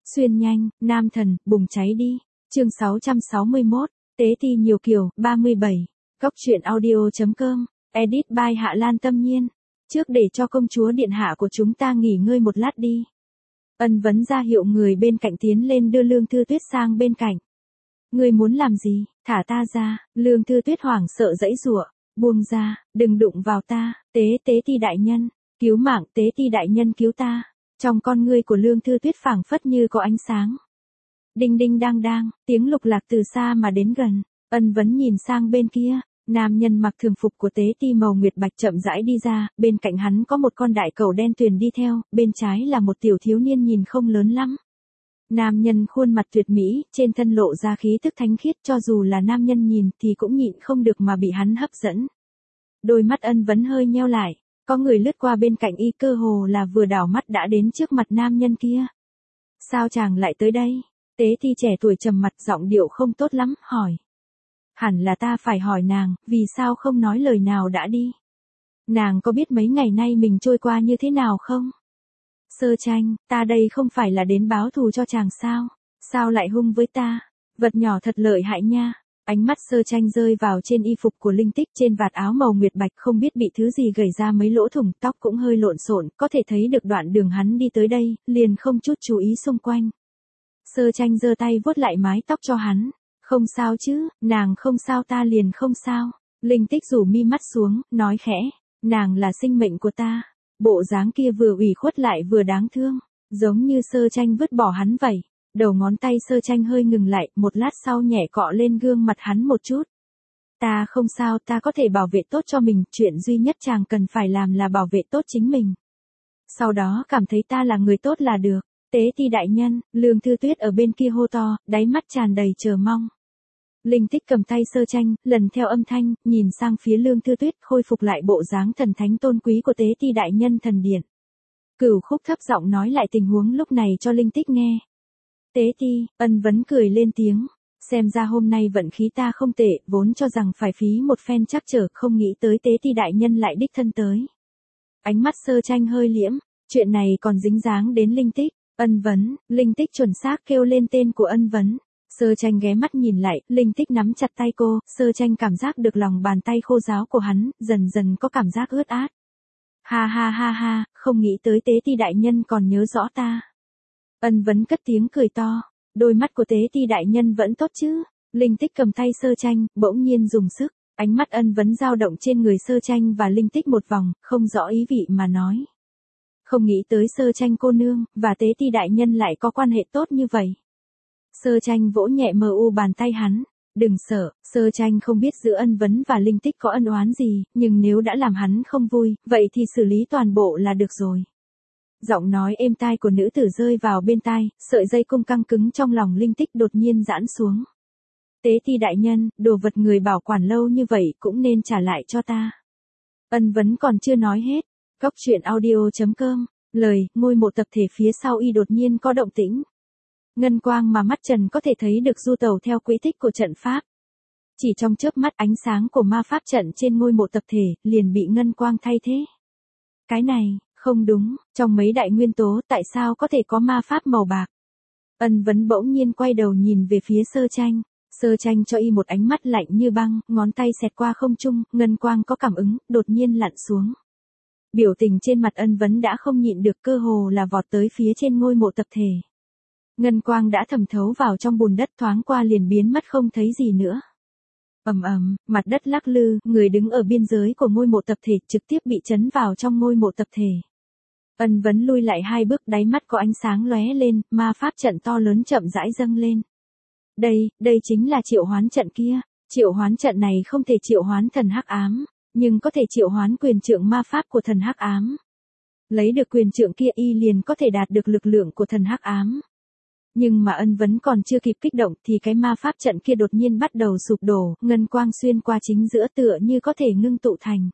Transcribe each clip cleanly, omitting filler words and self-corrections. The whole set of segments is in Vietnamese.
Xuyên nhanh, nam thần, bùng cháy đi. Chương 661, Tế Ti nhiều kiểu, 37. Góc truyện audio.com, edit by Hạ Lan Tâm Nhiên. Trước để cho công chúa điện hạ của chúng ta nghỉ ngơi một lát đi. Ân Vấn ra hiệu người bên cạnh tiến lên đưa Lương Thư Tuyết sang bên cạnh. Ngươi muốn làm gì, thả ta ra. Lương Thư Tuyết hoảng sợ giãy giụa, buông ra, đừng đụng vào ta. Tế Ti đại nhân, cứu mạng, Tế Ti đại nhân cứu ta. Trong con ngươi của Lương Thư Tuyết phảng phất như có ánh sáng. Đinh đinh đang đang, tiếng lục lạc từ xa mà đến gần. Ân Vấn nhìn sang bên kia, nam nhân mặc thường phục của Tế Ti màu nguyệt bạch chậm rãi đi ra, bên cạnh hắn có một con đại cẩu đen tuyền đi theo, bên trái là một tiểu thiếu niên nhìn không lớn lắm. Nam nhân khuôn mặt tuyệt mỹ, trên thân lộ ra khí tức thánh khiết, cho dù là nam nhân nhìn thì cũng nhịn không được mà bị hắn hấp dẫn. Đôi mắt Ân Vấn hơi nheo lại, có người lướt qua bên cạnh y, cơ hồ là vừa đảo mắt đã đến trước mặt nam nhân kia. Sao chàng lại tới đây? Tế Ti trẻ tuổi trầm mặt, giọng điệu không tốt lắm, hỏi. Hẳn là ta phải hỏi nàng, vì sao không nói lời nào đã đi? Nàng có biết mấy ngày nay mình trôi qua như thế nào không? Sơ Tranh, ta đây không phải là đến báo thù cho chàng sao? Sao lại hung với ta? Vật nhỏ thật lợi hại nha. Ánh mắt Sơ Tranh rơi vào trên y phục của Linh Tích, trên vạt áo màu nguyệt bạch không biết bị thứ gì gẩy ra mấy lỗ thủng, tóc cũng hơi lộn xộn, có thể thấy được đoạn đường hắn đi tới đây, liền không chút chú ý xung quanh. Sơ Tranh giơ tay vuốt lại mái tóc cho hắn. Không sao chứ, nàng không sao ta liền không sao. Linh Tích rủ mi mắt xuống, nói khẽ, nàng là sinh mệnh của ta. Bộ dáng kia vừa ủy khuất lại vừa đáng thương, giống như Sơ Tranh vứt bỏ hắn vậy. Đầu ngón tay Sơ Tranh hơi ngừng lại, một lát sau nhẹ cọ lên gương mặt hắn một chút. Ta không sao, ta có thể bảo vệ tốt cho mình, chuyện duy nhất chàng cần phải làm là bảo vệ tốt chính mình. Sau đó cảm thấy ta là người tốt là được. Tế Ti đại nhân, Lương Thư Tuyết ở bên kia hô to, đáy mắt tràn đầy chờ mong. Linh Tích cầm tay Sơ Tranh, lần theo âm thanh, nhìn sang phía Lương Thư Tuyết, khôi phục lại bộ dáng thần thánh tôn quý của Tế Ti đại nhân thần điện. Cửu Khúc thấp giọng nói lại tình huống lúc này cho Linh Tích nghe. Tế Ti, Ân Vấn cười lên tiếng, xem ra hôm nay vận khí ta không tệ, vốn cho rằng phải phí một phen trắc trở, không nghĩ tới Tế Ti đại nhân lại đích thân tới. Ánh mắt Sơ Tranh hơi liễm, chuyện này còn dính dáng đến Linh Tích. Ân Vấn, Linh Tích chuẩn xác kêu lên tên của Ân Vấn. Sơ Tranh ghé mắt nhìn lại, Linh Tích nắm chặt tay cô, Sơ Tranh cảm giác được lòng bàn tay khô ráo của hắn, dần dần có cảm giác ướt át. Ha ha ha ha, không nghĩ tới Tế Ti đại nhân còn nhớ rõ ta. Ân Vấn cất tiếng cười to, đôi mắt của Tế Ti đại nhân vẫn tốt chứ. Linh Tích cầm tay Sơ Tranh, bỗng nhiên dùng sức, ánh mắt Ân Vấn dao động trên người Sơ Tranh và Linh Tích một vòng, không rõ ý vị mà nói. Không nghĩ tới Sơ Tranh cô nương, và Tế Ti đại nhân lại có quan hệ tốt như vậy. Sơ Tranh vỗ nhẹ mờ u bàn tay hắn. Đừng sợ, Sơ Tranh không biết giữa Ân Vấn và Linh Tích có ân oán gì, nhưng nếu đã làm hắn không vui, vậy thì xử lý toàn bộ là được rồi. Giọng nói êm tai của nữ tử rơi vào bên tai, sợi dây cung căng cứng trong lòng Linh Tích đột nhiên giãn xuống. Tế Ti đại nhân, đồ vật người bảo quản lâu như vậy cũng nên trả lại cho ta. Ân Vấn còn chưa nói hết. Góc truyện audio.com, lời, ngôi mộ tập thể phía sau y đột nhiên có động tĩnh. Ngân quang mà mắt trần có thể thấy được du tẩu theo quỹ tích của trận pháp. Chỉ trong chớp mắt ánh sáng của ma pháp trận trên ngôi mộ tập thể, liền bị ngân quang thay thế. Cái này, không đúng, trong mấy đại nguyên tố tại sao có thể có ma pháp màu bạc? Ân Vấn bỗng nhiên quay đầu nhìn về phía Sơ Tranh. Sơ Tranh cho y một ánh mắt lạnh như băng, ngón tay xẹt qua không trung, ngân quang có cảm ứng, đột nhiên lặn xuống. Biểu tình trên mặt Ân Vấn đã không nhịn được, cơ hồ là vọt tới phía trên ngôi mộ tập thể. Ngân quang đã thẩm thấu vào trong bùn đất, thoáng qua liền biến mất không thấy gì nữa. Ầm ầm, mặt đất lắc lư, người đứng ở biên giới của ngôi mộ tập thể trực tiếp bị chấn vào trong ngôi mộ tập thể. Ân Vấn lui lại 2 bước, đáy mắt có ánh sáng lóe lên, ma pháp trận to lớn chậm rãi dâng lên. Đây chính là triệu hoán trận kia. Triệu hoán trận này không thể triệu hoán thần hắc ám, nhưng có thể triệu hoán quyền trượng ma pháp của thần hắc ám. Lấy được quyền trượng kia y liền có thể đạt được lực lượng của thần hắc ám. Nhưng mà Ân Vấn còn chưa kịp kích động thì cái ma pháp trận kia đột nhiên bắt đầu sụp đổ, ngân quang xuyên qua chính giữa tựa như có thể ngưng tụ thành.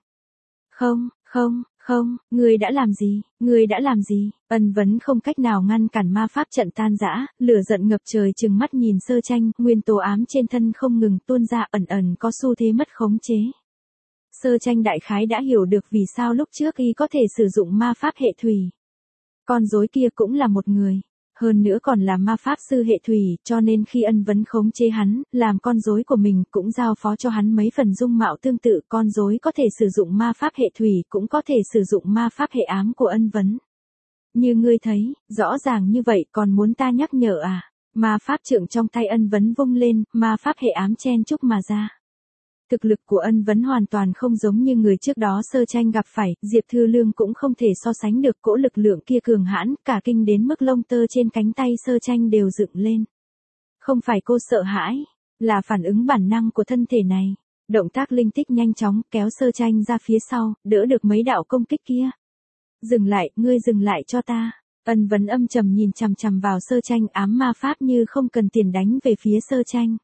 Không, ngươi đã làm gì? Ân Vấn không cách nào ngăn cản ma pháp trận tan rã, lửa giận ngập trời trừng mắt nhìn Sơ Tranh, nguyên tố ám trên thân không ngừng tuôn ra, ẩn có xu thế mất khống chế. Sơ Tranh đại khái đã hiểu được vì sao lúc trước y có thể sử dụng ma pháp hệ thủy. Con rối kia cũng là một người. Hơn nữa còn là ma pháp sư hệ thủy, cho nên khi Ân Vấn khống chế hắn, làm con rối của mình cũng giao phó cho hắn mấy phần dung mạo tương tự, con rối có thể sử dụng ma pháp hệ thủy, cũng có thể sử dụng ma pháp hệ ám của Ân Vấn. Như ngươi thấy, rõ ràng như vậy còn muốn ta nhắc nhở à? Ma pháp trượng trong tay Ân Vấn vung lên, ma pháp hệ ám chen chúc mà ra. Thực lực của Ân Vấn hoàn toàn không giống như người trước đó Sơ Tranh gặp phải, Diệp Thư Lương cũng không thể so sánh được, cỗ lực lượng kia cường hãn, cả kinh đến mức lông tơ trên cánh tay Sơ Tranh đều dựng lên. Không phải cô sợ hãi, là phản ứng bản năng của thân thể này. Động tác linh tích nhanh chóng kéo Sơ Tranh ra phía sau, đỡ được mấy đạo công kích kia. Dừng lại, ngươi dừng lại cho ta. Ân Vấn âm trầm nhìn chằm chằm vào Sơ Tranh, ám ma pháp như không cần tiền đánh về phía Sơ Tranh.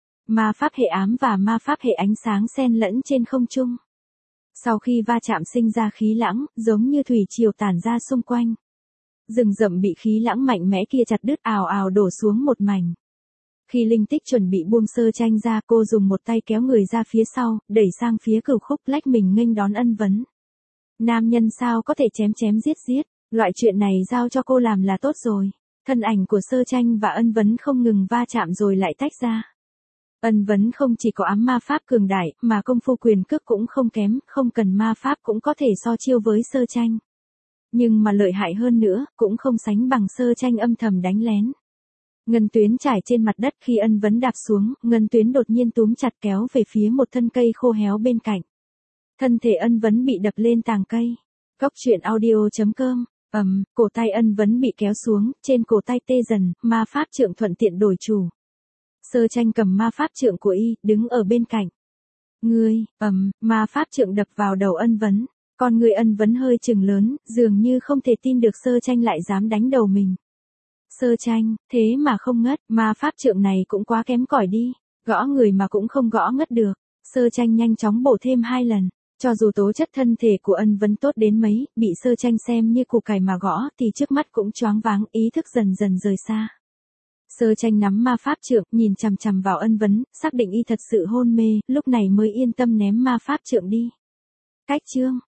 Ma pháp hệ ám và ma pháp hệ ánh sáng xen lẫn trên không trung. Sau khi va chạm sinh ra khí lãng, giống như thủy triều tản ra xung quanh. Rừng rậm bị khí lãng mạnh mẽ kia chặt đứt, ào ào đổ xuống một mảnh. Khi linh tích chuẩn bị buông Sơ Tranh ra, cô dùng một tay kéo người ra phía sau, đẩy sang phía Cửu Khúc, lách mình nghênh đón Ân Vấn. Nam nhân sao có thể chém chém giết giết, loại chuyện này giao cho cô làm là tốt rồi. Thân ảnh của Sơ Tranh và Ân Vấn không ngừng va chạm rồi lại tách ra. Ân Vấn không chỉ có ám ma pháp cường đại, mà công phu quyền cước cũng không kém, không cần ma pháp cũng có thể so chiêu với Sơ Tranh. Nhưng mà lợi hại hơn nữa, cũng không sánh bằng Sơ Tranh âm thầm đánh lén. Ngân tuyến trải trên mặt đất, khi Ân Vấn đạp xuống, ngân tuyến đột nhiên túm chặt kéo về phía một thân cây khô héo bên cạnh. Thân thể Ân Vấn bị đập lên tàng cây. Góc truyện audio.com, cổ tay Ân Vấn bị kéo xuống, trên cổ tay tê dần, ma pháp trượng thuận tiện đổi chủ. Sơ Tranh cầm ma pháp trượng của y, đứng ở bên cạnh. Ngươi, ma pháp trượng đập vào đầu Ân Vấn. Con người Ân Vấn hơi chừng lớn, dường như không thể tin được Sơ Tranh lại dám đánh đầu mình. Sơ Tranh, thế mà không ngất, ma pháp trượng này cũng quá kém cỏi đi. Gõ người mà cũng không gõ ngất được. Sơ Tranh nhanh chóng bổ thêm 2 lần. Cho dù tố chất thân thể của Ân Vấn tốt đến mấy, bị Sơ Tranh xem như củ cải mà gõ thì trước mắt cũng choáng váng, ý thức dần dần rời xa. Sơ Tranh nắm ma pháp trượng, nhìn chằm chằm vào Ân Vấn, xác định y thật sự hôn mê, lúc này mới yên tâm ném ma pháp trượng đi. Cách chương